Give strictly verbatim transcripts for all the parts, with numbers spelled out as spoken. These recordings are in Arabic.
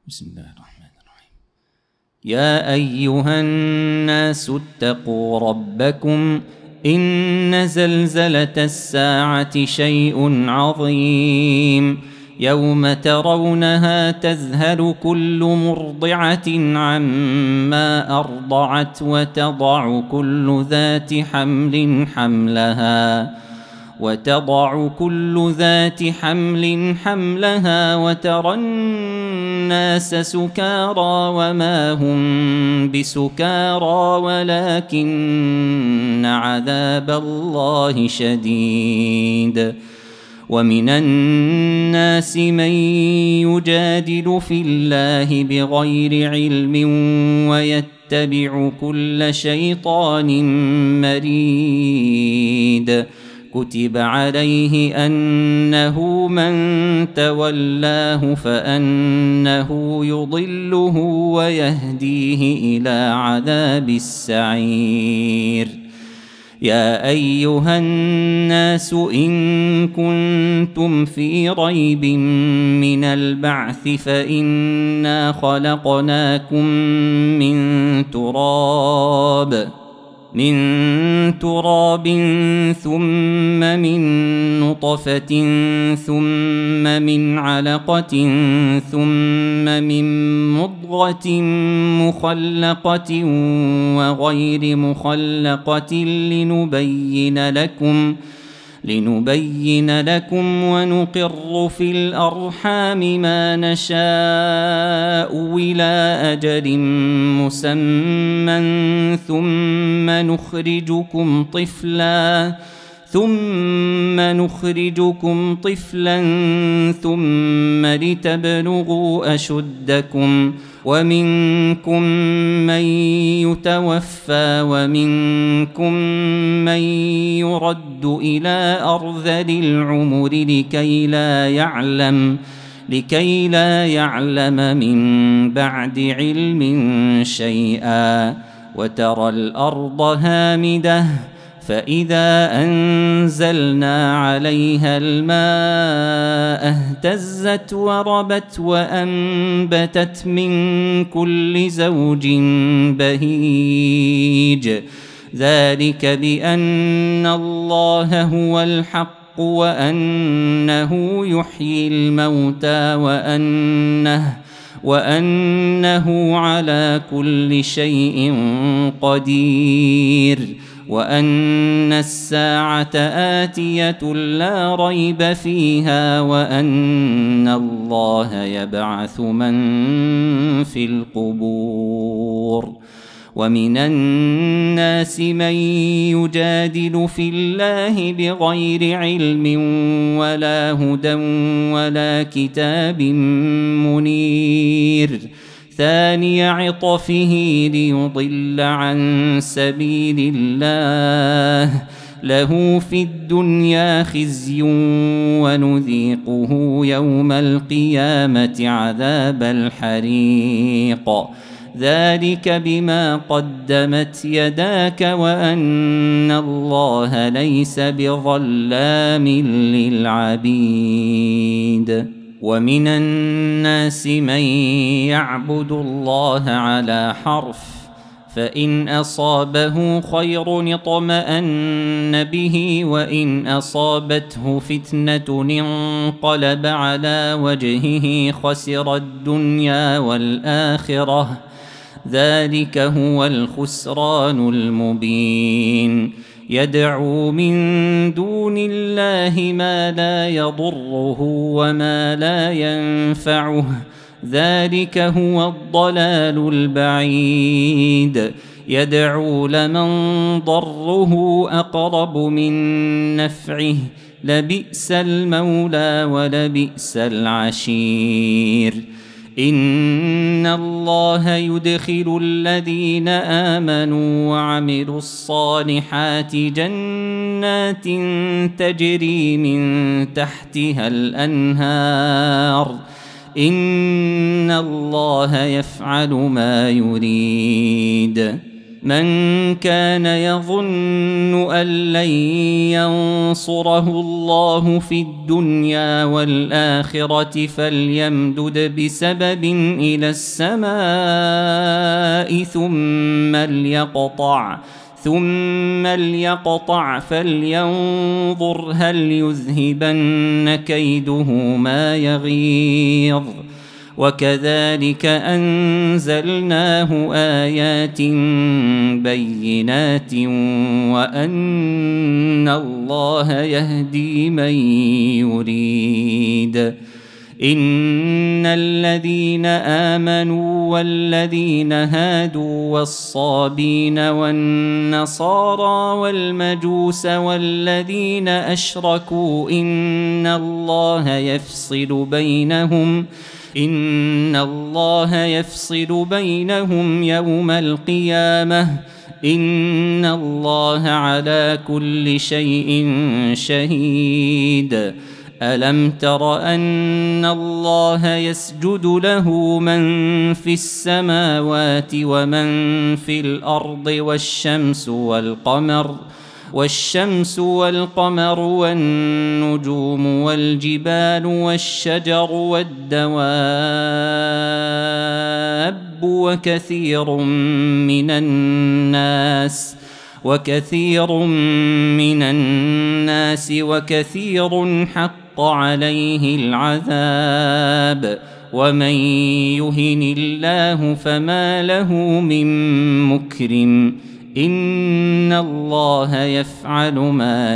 بسم الله الرحمن الرحيم. يا أيها الناس اتقوا ربكم إن زلزلة الساعة شيء عظيم يوم ترونها تذهل كل مرضعة عما أرضعت وتضع كل ذات حمل حملها وتضع كل ذات حمل حملها وترى الناس سكارى وما هم بسكارى ولكن عذاب الله شديد. ومن الناس من يجادل في الله بغير علم ويتبع كل شيطان مريد. كتب عليه أنه من تولاه فأنه يضله ويهديه إلى عذاب السعير. يا أيها الناس إن كنتم في ريب من البعث فإنا خلقناكم من تراب من تراب ثم من نطفة ثم من علقة ثم من مضغة مخلقة وغير مخلقة لنبين لكم لنبين لكم ونقر في الأرحام ما نشاء إلى أجل مسمى ثم نخرجكم طفلا ثم نخرجكم طفلا ثم لتبلغوا أشدكم ومنكم من يتوفى ومنكم من يرد إلى أرذل العمر لكي لا يعلم لكي لا يعلم من بعد علم شيئا. وترى الأرض هامدة فإذا أنزلنا عليها الماء اهتزت وربت وأنبتت من كل زوج بهيج. ذلك بأن الله هو الحق وأنه يحيي الموتى وأنه وأنه على كل شيء قدير وأن الساعة آتية لا ريب فيها وأن الله يبعث من في القبور. ومن الناس من يجادل في الله بغير علم ولا هدى ولا كتاب منير. ثاني عطفه ليضل عن سبيل الله له في الدنيا خزي ونذيقه يوم القيامة عذاب الحريق. ذلك بما قدمت يداك وأن الله ليس بظلام للعبيد. ومن الناس من يعبد الله على حرف فإن أصابه خير اطمأن به وإن أصابته فتنة انقلب على وجهه خسر الدنيا والآخرة ذلك هو الخسران المبين. يدعو من دون الله ما لا يضره وما لا ينفعه ذلك هو الضلال البعيد. يدعو لمن ضره أقرب من نفعه لبئس المولى ولبئس العشير. إن الله يدخل الذين آمنوا وعملوا الصالحات جنات تجري من تحتها الأنهار إن الله يفعل ما يريد. من كان يظن أن لن ينصره الله في الدنيا والآخرة فليمدد بسبب إلى السماء ثم ليقطع ثم ليقطع فلينظر هل يذهبن كيده ما يغيظ. وكذلك أنزلناه آيات بينات وأن الله يهدي من يريد. إن الذين آمنوا والذين هادوا والصابين والنصارى والمجوس والذين أشركوا إن الله يفصل بينهم إن الله يفصل بينهم يوم القيامة إن الله على كل شيء شهيد. ألم تر أن الله يسجد له من في السماوات ومن في الأرض والشمس والقمر والشمس والقمر والنجوم والجبال والشجر والدواب وكثير من الناس وكثير من الناس وكثير حق عليه العذاب ومن يهن الله فما له من مكرم إن الله يفعل ما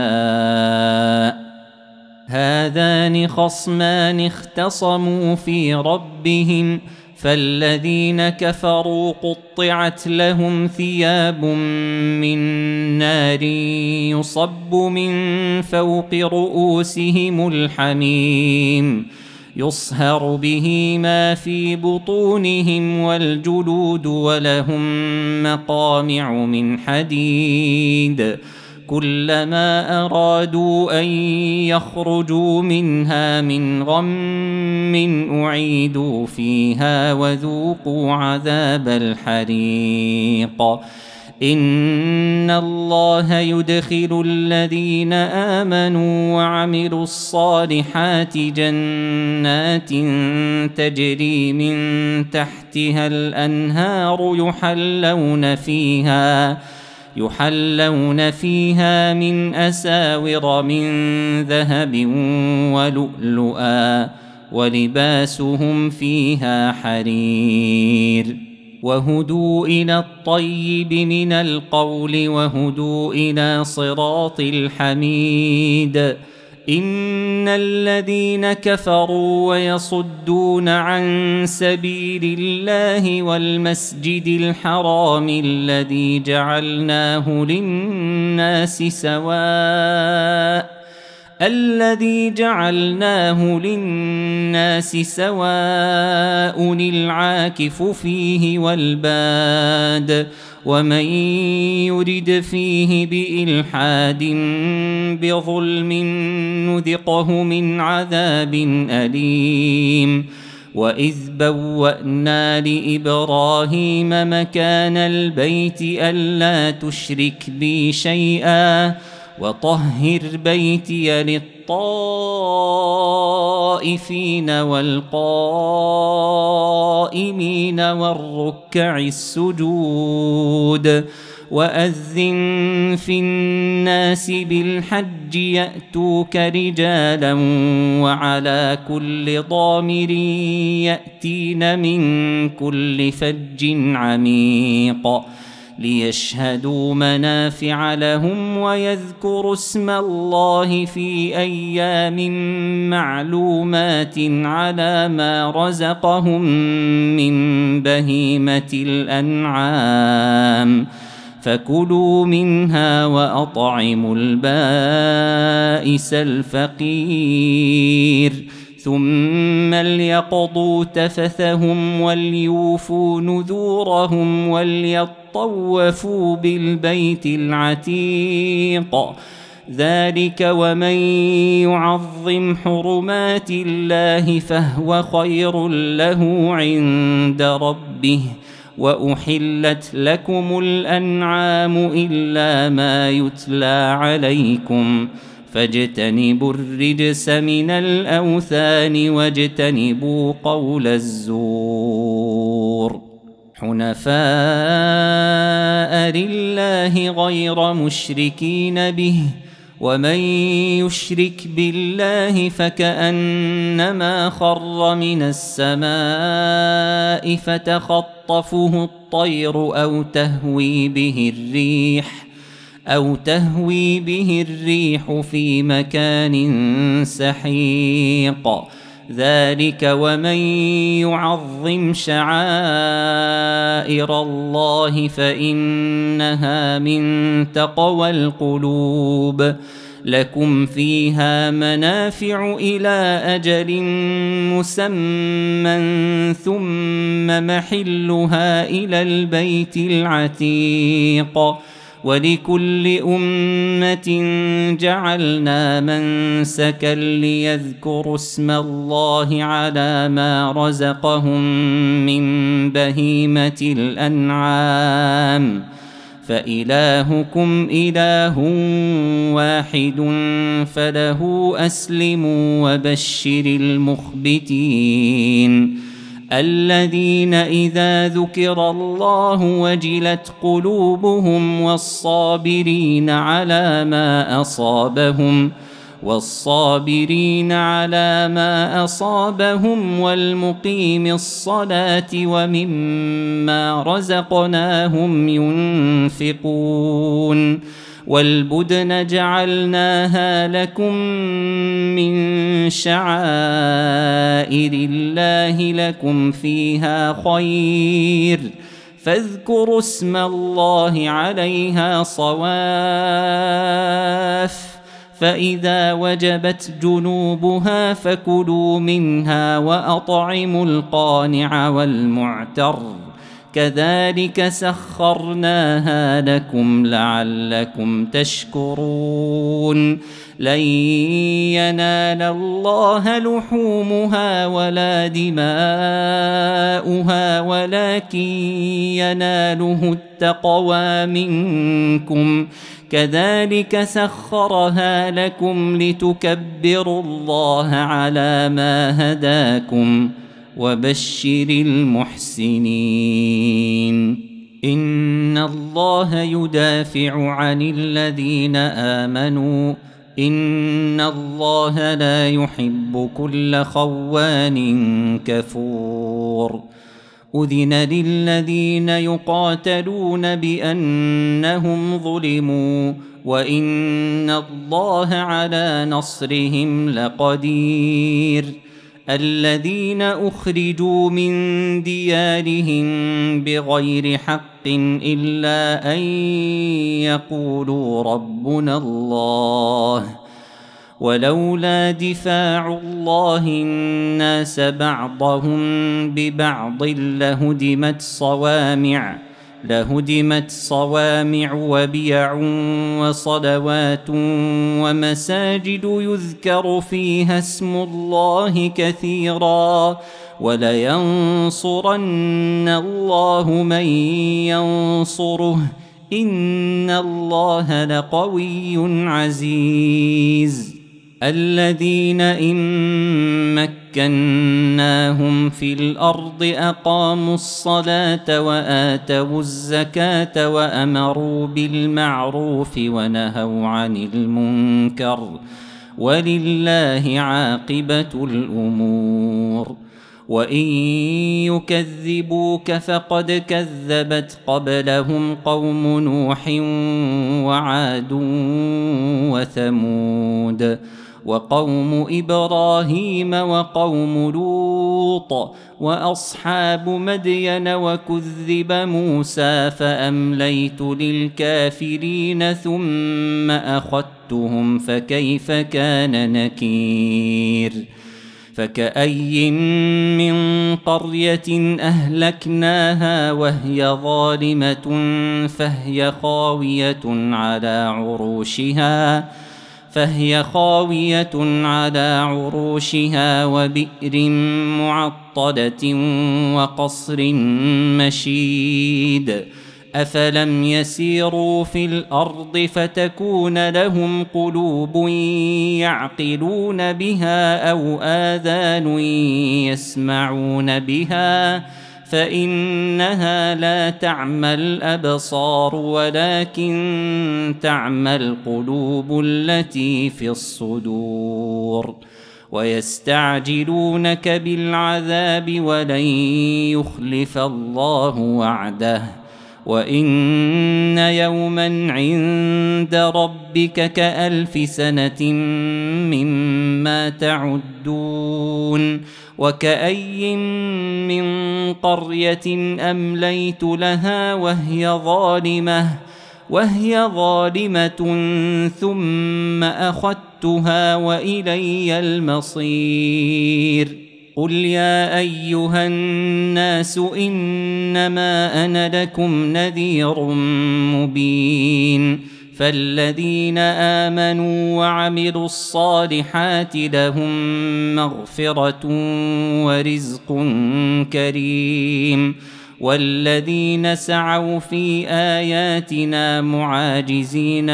يشاء. هذان خصمان اختصموا في ربهم فالذين كفروا قطعت لهم ثياب من نار يصب من فوق رؤوسهم الحميم يصهر به ما في بطونهم والجلود ولهم مقامع من حديد كلما أرادوا أن يخرجوا منها من غم أعيدوا فيها وذوقوا عذاب الحريق. إن الله يدخل الذين آمنوا وعملوا الصالحات جنات تجري من تحتها الأنهار يحلون فيها يحلون فيها من أساور من ذهب ولؤلؤا ولباسهم فيها حرير وهدوا إلى الطيب من القول وهدوا إلى صراط الحميد. إن الذين كفروا ويصدون عن سبيل الله والمسجد الحرام الذي جعلناه للناس سواء الذي جعلناه للناس سواء العاكف فيه والباد ومن يرد فيه بإلحاد بظلم نذقه من عذاب أليم. وإذ بوأنا لإبراهيم مكان البيت ألا تشرك بي شيئا وطهر بيتي للطائفين والقائمين والركع السجود. وأذن في الناس بالحج يأتوك رجالا وعلى كل ضامر يأتين من كل فج عميق ليشهدوا منافع لهم ويذكروا اسم الله في أيام معلومات على ما رزقهم من بهيمة الأنعام فكلوا منها وأطعموا البائس الفقير ثم ليقضوا تفثهم وليوفوا نذورهم وليطوفوا بالبيت العتيق. ذلك ومن يعظم حرمات الله فهو خير له عند ربه وأحلت لكم الأنعام إلا ما يتلى عليكم فاجتنبوا الرجس من الأوثان واجتنبوا قول الزور حنفاء لله غير مشركين به ومن يشرك بالله فكأنما خر من السماء فتخطفه الطير أو تهوي به الريح أو تهوي به الريح في مكان سحيق ذلك ومن يعظم شعائر الله فإنها من تقوى القلوب لكم فيها منافع إلى أجل مسمى ثم محلها إلى البيت العتيق ولكل أمة جعلنا منسكا ليذكروا اسم الله على ما رزقهم من بهيمة الأنعام فإلهكم إله واحد فله أسلموا وبشر المخبتين الذين إذا ذكر الله وجلت قلوبهم والصابرين على ما أصابهم والصابرين على ما أصابهم والمقيم الصلاة ومما رزقناهم ينفقون والبدن جعلناها لكم من شعائر الله لكم فيها خير فاذكروا اسم الله عليها صواف فإذا وجبت جنوبها فكلوا منها وأطعموا القانع والمعتر كذلك سخرناها لكم لعلكم تشكرون لن ينال الله لحومها ولا دماؤها ولكن يناله التقوى منكم كذلك سخرها لكم لتكبروا الله على ما هداكم وبشر المحسنين إن الله يدافع عن الذين آمنوا إن الله لا يحب كل خوان كفور أذن للذين يقاتلون بأنهم ظلموا وإن الله على نصرهم لقدير الذين أخرجوا من ديارهم بغير حق إلا أن يقولوا ربنا الله ولولا دفاع الله الناس بعضهم ببعض لهدمت صوامع لهدمت صوامع وبيع وصلوات ومساجد يذكر فيها اسم الله كثيرا ولينصرن الله من ينصره إن الله لقوي عزيز الذين إن مكناهم في الأرض أقاموا الصلاة وآتوا الزكاة وأمروا بالمعروف ونهوا عن المنكر ولله عاقبة الأمور وإن يكذبوك فقد كذبت قبلهم قوم نوح وعاد وثمود وقوم إبراهيم وقوم لوط وأصحاب مدين وكذب موسى فأمليت للكافرين ثم أخذتهم فكيف كان نكير فكأي من قرية أهلكناها وهي ظالمة فهي خاوية على عروشها فهي خاوية على عروشها وبئر معطلة وقصر مشيد أفلم يسيروا في الأرض فتكون لهم قلوب يعقلون بها أو آذان يسمعون بها فإنها لا تعمى الأبصار ولكن تعمى القلوب التي في الصدور ويستعجلونك بالعذاب ولن يخلف الله وعده وإن يوما عند ربك كألف سنة مما تعدون وكأي من قرية أمليت لها وهي ظالمة وهي ظالمة ثم أخذتها وإلي المصير قل يا أيها الناس إنما أنا لكم نذير مبين فالذين آمنوا وعملوا الصالحات لهم مغفرة ورزق كريم والذين سعوا في آياتنا معاجزين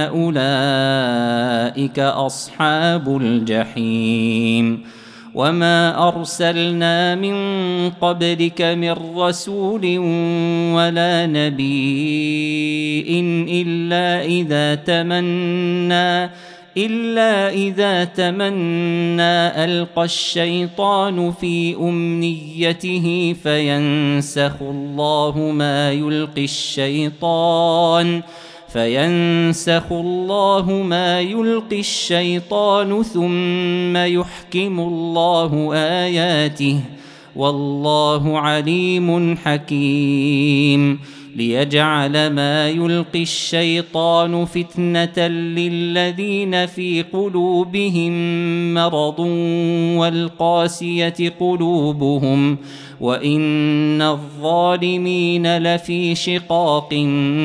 أولئك أصحاب الجحيم وما أرسلنا من قبلك من رسول ولا نبي إلا إذا تمنى إلا إذا تمنى ألقى الشيطان في أمنيته فينسخ الله ما يلقي الشيطان فينسخ الله ما يلقي الشيطان ثم يحكم الله آياته والله عليم حكيم ليجعل ما يلقي الشيطان فتنة للذين في قلوبهم مرض والقاسية قلوبهم وإن الظالمين لفي شقاق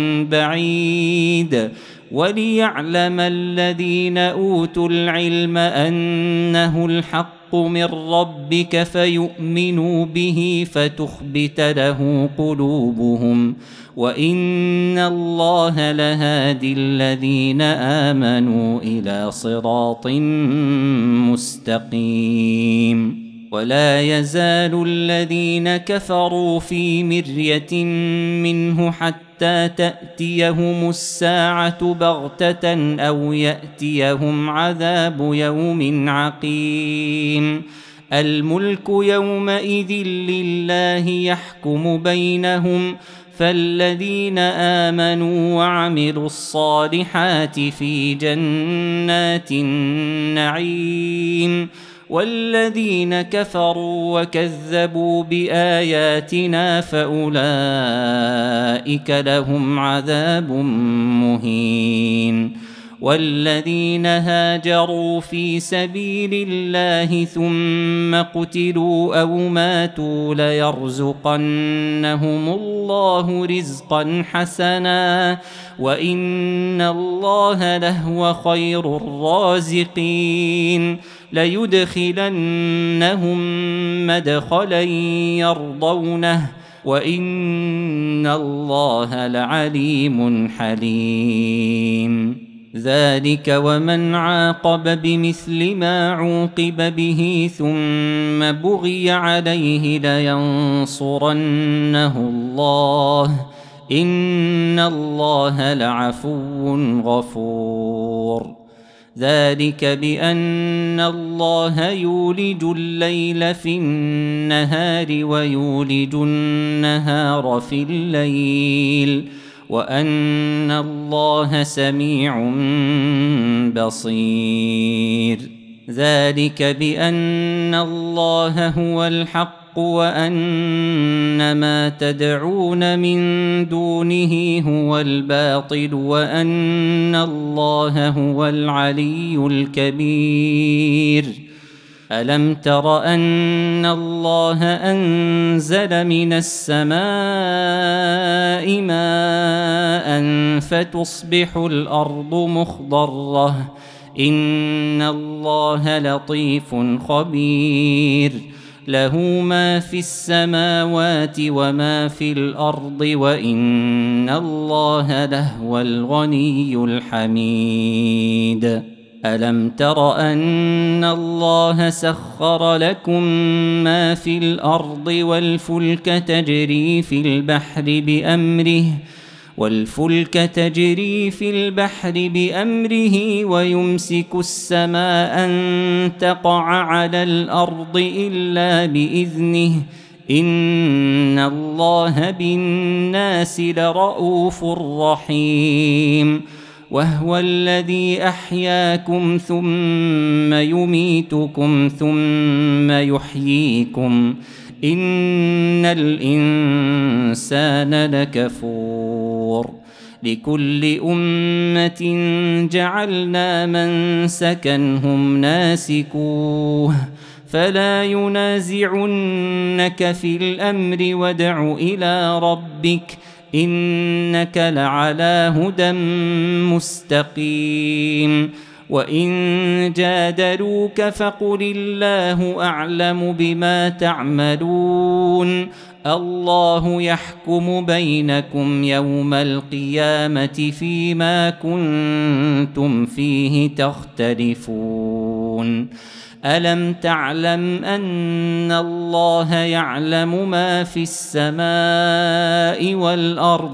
بعيد وليعلم الذين أوتوا العلم أنه الحق من ربك فيؤمنوا به فتخبت له قلوبهم وإن الله لهادي الذين آمنوا إلى صراط مستقيم ولا يزال الذين كفروا في مرية منه حتى تأتيهم الساعة بغتة أو يأتيهم عذاب يوم عقيم الملك يومئذ لله يحكم بينهم فالذين آمنوا وعملوا الصالحات في جنات النعيم والذين كفروا وكذبوا بآياتنا فأولئك لهم عذاب مهين والذين هاجروا في سبيل الله ثم قتلوا أو ماتوا ليرزقنهم الله رزقا حسنا وإن الله لهو خير الرازقين ليدخلنهم مدخلا يرضونه وإن الله لعليم حليم ذلك ومن عاقب بمثل ما عوقب به ثم بغي عليه لينصرنه الله إن الله لعفو غفور ذلك بأن الله يولج الليل في النهار ويولج النهار في الليل وأن الله سميع بصير ذلك بأن الله هو الحق وأن ما تدعون من دونه هو الباطل وأن الله هو العلي الكبير ألم تر أن الله أنزل من السماء ماء فتصبح الأرض مخضرة إن الله لطيف خبير له ما في السماوات وما في الأرض وإن الله لهو الغني الحميد ألم تر أن الله سخر لكم ما في الأرض والفلك تجري في البحر بأمره والفلك تجري في البحر بأمره ويمسك السماء أن تقع على الأرض إلا بإذنه إن الله بالناس لرءوف رحيم وهو الذي أحياكم ثم يميتكم ثم يحييكم إن الإنسان لكفور لكل أمة جعلنا منسكا هم ناسكوه فلا ينازعنك في الأمر وادع إلى ربك إنك لعلى هدى مستقيم وإن جادلوك فقل الله أعلم بما تعملون الله يحكم بينكم يوم القيامة فيما كنتم فيه تختلفون ألم تعلم أن الله يعلم ما في السماء والأرض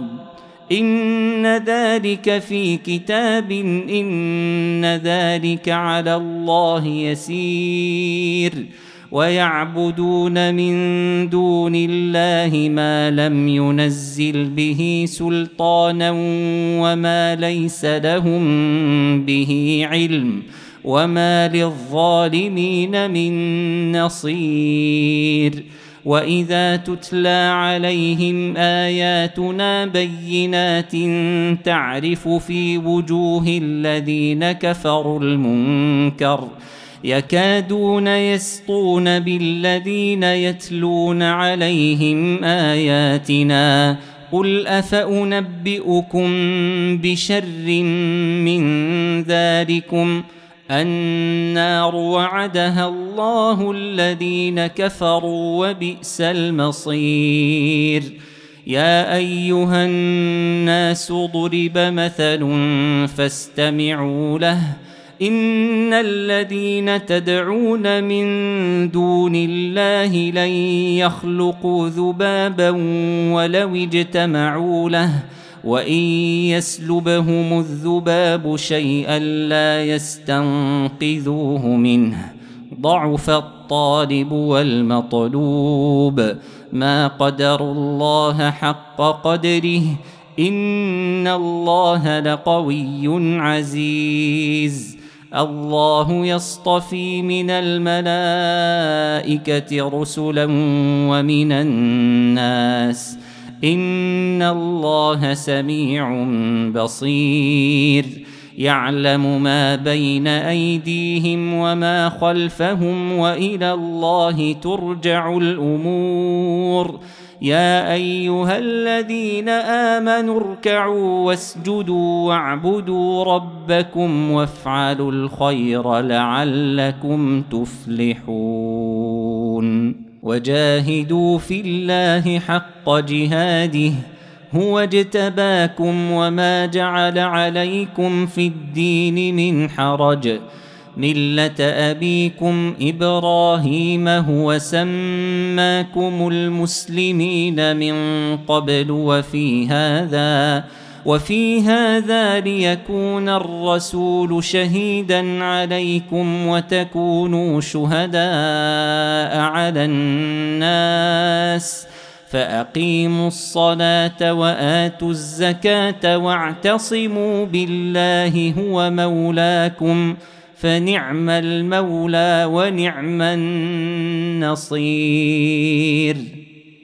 إن ذلك في كتاب إن ذلك على الله يسير ويعبدون من دون الله ما لم ينزل به سلطانا وما ليس لهم به علم وما للظالمين من نصير وإذا تتلى عليهم آياتنا بينات تعرف في وجوه الذين كفروا المنكر يكادون يسطون بالذين يتلون عليهم آياتنا قل أفأنبئكم بشر من ذلكم النار وعدها الله الذين كفروا وبئس المصير يا أيها الناس ضرب مثل فاستمعوا له إن الذين تدعون من دون الله لن يخلقوا ذبابا ولو اجتمعوا له وإن يسلبهم الذباب شيئا لا يستنقذوه منه ضعف الطالب والمطلوب ما قدروا الله حق قدره إن الله لقوي عزيز الله يصطفي من الملائكة رسلا ومن الناس إن الله سميع بصير يعلم ما بين أيديهم وما خلفهم وإلى الله ترجع الأمور يا أيها الذين آمنوا اركعوا واسجدوا واعبدوا ربكم وافعلوا الخير لعلكم تفلحون وجاهدوا في الله حق جهاده هو اجتباكم وما جعل عليكم في الدين من حرج ملة أبيكم إبراهيم هو سماكم المسلمين من قبل وفي هذا وفي هذا ليكون الرسول شهيدا عليكم وتكونوا شهداء على الناس فأقيموا الصلاة وآتوا الزكاة واعتصموا بالله هو مولاكم فنعم المولى ونعم النصير.